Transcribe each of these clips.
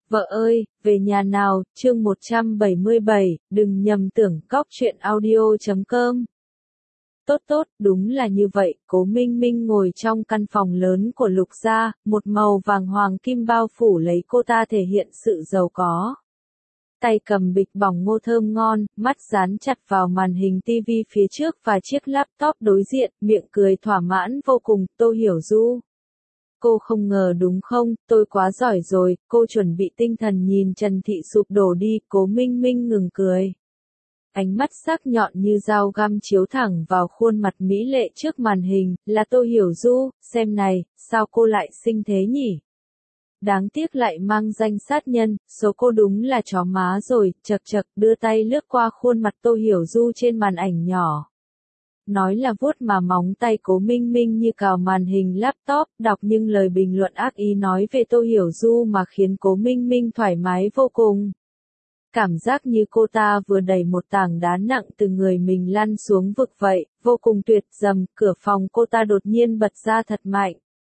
Vợ ơi, về nhà nào, chương 177, đừng nhầm tưởng cóc truyện audio.com. Tốt tốt, đúng là như vậy, Cố Minh Minh ngồi trong căn phòng lớn của Lục gia, một màu vàng hoàng kim bao phủ lấy cô ta thể hiện sự giàu có. Tay cầm bịch bỏng ngô thơm ngon, mắt dán chặt vào màn hình TV phía trước và chiếc laptop đối diện, miệng cười thỏa mãn vô cùng, Tô Hiểu Du. Cô không ngờ đúng không, tôi quá giỏi rồi, cô chuẩn bị tinh thần nhìn Trần Thị sụp đổ đi, Cố Minh Minh ngừng cười. Ánh mắt sắc nhọn như dao găm chiếu thẳng vào khuôn mặt mỹ lệ trước màn hình, là Tô Hiểu Du, xem này, sao cô lại xinh thế nhỉ? Đáng tiếc lại mang danh sát nhân, số cô đúng là chó má rồi, chật chật, đưa tay lướt qua khuôn mặt Tô Hiểu Du trên màn ảnh nhỏ. Nói là vuốt mà móng tay Cố Minh Minh như cào màn hình laptop, đọc những lời bình luận ác ý nói về Tô Hiểu Du mà khiến Cố Minh Minh thoải mái vô cùng. Cảm giác như cô ta vừa đẩy một tảng đá nặng từ người mình lăn xuống vực vậy, vô cùng tuyệt dầm, cửa phòng cô ta đột nhiên bật ra thật mạnh.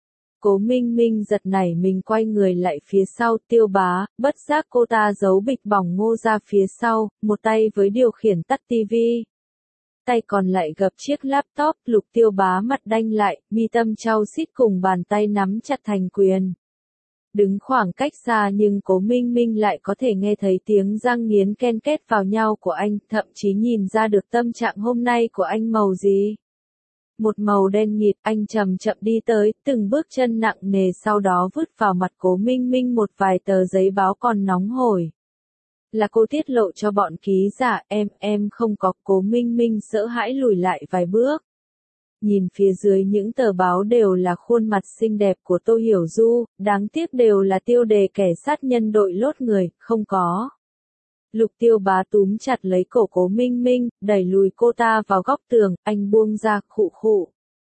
Cố Minh Minh giật nảy mình quay người lại phía sau Tiêu Bá, bất giác cô ta giấu bịch bỏng ngô ra phía sau, một tay với điều khiển tắt tivi. Tay còn lại gập chiếc laptop, Lục Tiêu Bá mặt đanh lại, mi tâm chau xít cùng bàn tay nắm chặt thành quyền. Đứng khoảng cách xa nhưng Cố Minh Minh lại có thể nghe thấy tiếng răng nghiến ken két vào nhau của anh, thậm chí nhìn ra được tâm trạng hôm nay của anh màu gì. Một màu đen nghịt, anh chậm chậm đi tới, từng bước chân nặng nề sau đó vứt vào mặt Cố Minh Minh một vài tờ giấy báo còn nóng hổi. Là cô tiết lộ cho bọn ký giả, em không có. Cố Minh Minh sợ hãi lùi lại vài bước. Nhìn phía dưới những tờ báo đều là khuôn mặt xinh đẹp của Tô Hiểu Du, đáng tiếc đều là tiêu đề kẻ sát nhân đội lốt người, không có. Lục Tiêu Bá túm chặt lấy cổ Cố Minh Minh, đẩy lùi cô ta vào góc tường, anh buông ra, khụ khụ.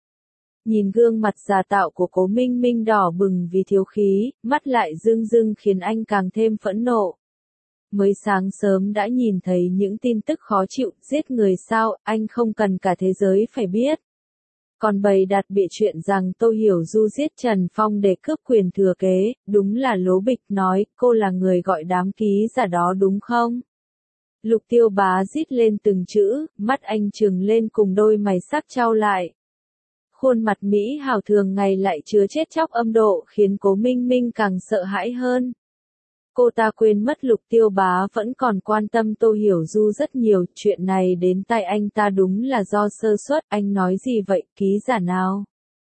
Nhìn gương mặt già tạo của Cố Minh Minh đỏ bừng vì thiếu khí, mắt lại rưng rưng khiến anh càng thêm phẫn nộ. Mới sáng sớm đã nhìn thấy những tin tức khó chịu, giết người sao, anh không cần cả thế giới phải biết. Còn bày đặt bịa chuyện rằng Tô Hiểu Du giết Trần Phong để cướp quyền thừa kế, đúng là lố bịch, nói, cô là người gọi đám ký giả đó đúng không? Lục Tiêu Bá rít lên từng chữ, mắt anh trừng lên cùng đôi mày sắc chau lại. Khuôn mặt Mỹ hào thường ngày lại chứa chết chóc âm độ khiến Cố Minh Minh càng sợ hãi hơn. Cô ta quên mất Lục Tiêu Bá vẫn còn quan tâm Tô Hiểu Du rất nhiều, chuyện này đến tai anh ta đúng là do sơ suất, anh nói gì vậy, ký giả nào?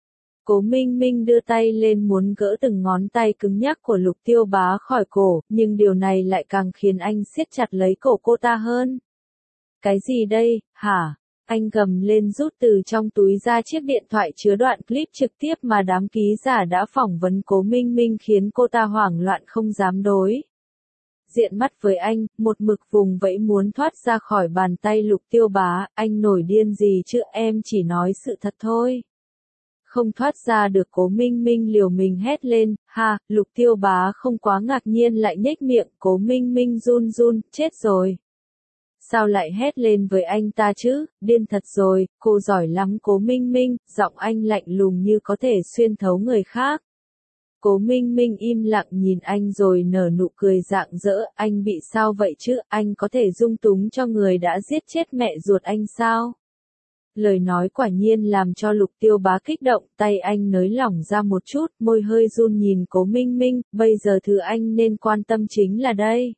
Cố Minh Minh đưa tay lên muốn gỡ từng ngón tay cứng nhắc của Lục Tiêu Bá khỏi cổ, nhưng điều này lại càng khiến anh siết chặt lấy cổ cô ta hơn. Cái gì đây, hả? Anh gầm lên rút từ trong túi ra chiếc điện thoại chứa đoạn clip trực tiếp mà đám ký giả đã phỏng vấn Cố Minh Minh khiến cô ta hoảng loạn không dám đối diện mắt với anh, một mực vùng vẫy muốn thoát ra khỏi bàn tay Lục Tiêu Bá, anh nổi điên gì chứ, em chỉ nói sự thật thôi. Không thoát ra được, Cố Minh Minh liều mình hét lên, ha, Lục Tiêu Bá không quá ngạc nhiên lại nhếch miệng, Cố Minh Minh run run, chết rồi. Sao lại hét lên với anh ta chứ, điên thật rồi, cô giỏi lắm Cố Minh Minh, giọng anh lạnh lùng như có thể xuyên thấu người khác. Cố Minh Minh im lặng nhìn anh rồi nở nụ cười rạng rỡ, anh bị sao vậy chứ, anh có thể dung túng cho người đã giết chết mẹ ruột anh sao? Lời nói quả nhiên làm cho Lục Tiêu Bá kích động, tay anh nới lỏng ra một chút, môi hơi run nhìn Cố Minh Minh, bây giờ thứ anh nên quan tâm chính là đây.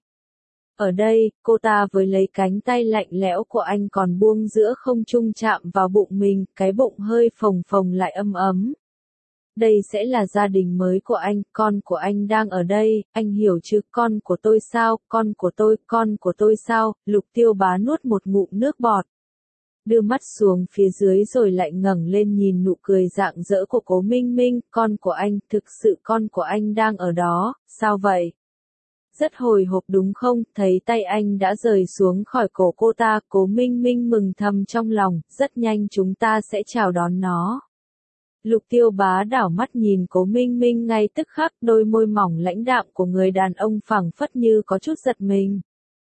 Ở đây, cô ta với lấy cánh tay lạnh lẽo của anh còn buông giữa không trung chạm vào bụng mình, cái bụng hơi phồng phồng lại ấm ấm. Đây sẽ là gia đình mới của anh, con của anh đang ở đây, anh hiểu chứ, con của tôi sao, con của tôi sao, Lục Tiêu Bá nuốt một ngụm nước bọt. Đưa mắt xuống phía dưới rồi lại ngẩng lên nhìn nụ cười rạng rỡ của Cố Minh Minh, con của anh, thực sự con của anh đang ở đó, sao vậy? Rất hồi hộp đúng không, thấy tay anh đã rời xuống khỏi cổ cô ta, Cố Minh Minh mừng thầm trong lòng, rất nhanh chúng ta sẽ chào đón nó. Lục Tiêu Bá đảo mắt nhìn Cố Minh Minh ngay tức khắc, đôi môi mỏng lãnh đạm của người đàn ông phảng phất như có chút giật mình.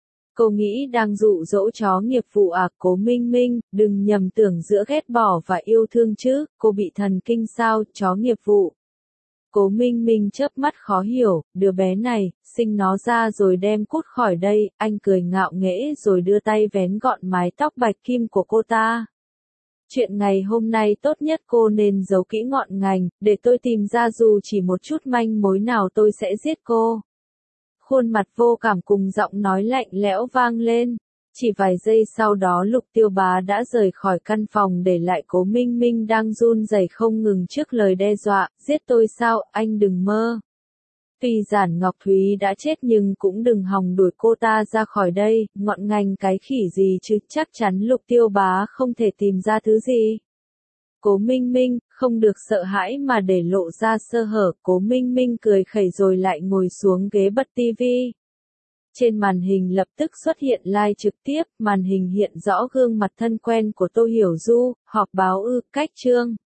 Cô nghĩ đang dụ dỗ chó nghiệp vụ à, Cố Minh Minh, đừng nhầm tưởng giữa ghét bỏ và yêu thương chứ, cô bị thần kinh sao, chó nghiệp vụ. Cố Minh Minh chớp mắt khó hiểu, đứa bé này, sinh nó ra rồi đem cút khỏi đây, anh cười ngạo nghễ rồi đưa tay vén gọn mái tóc bạch kim của cô ta. Chuyện ngày hôm nay tốt nhất cô nên giấu kỹ ngọn ngành, để tôi tìm ra dù chỉ một chút manh mối nào tôi sẽ giết cô. Khuôn mặt vô cảm cùng giọng nói lạnh lẽo vang lên. Chỉ vài giây sau đó Lục Tiêu Bá đã rời khỏi căn phòng để lại Cố Minh Minh đang run rẩy không ngừng trước lời đe dọa, giết tôi sao, anh đừng mơ. Tuy Giản Ngọc Thúy đã chết nhưng cũng đừng hòng đuổi cô ta ra khỏi đây, ngọn ngành cái khỉ gì chứ, chắc chắn Lục Tiêu Bá không thể tìm ra thứ gì. Cố Minh Minh, không được sợ hãi mà để lộ ra sơ hở, Cố Minh Minh cười khẩy rồi lại ngồi xuống ghế bật tivi. Trên màn hình lập tức xuất hiện live trực tiếp, màn hình hiện rõ gương mặt thân quen của Tô Hiểu Du, họp báo cách chương.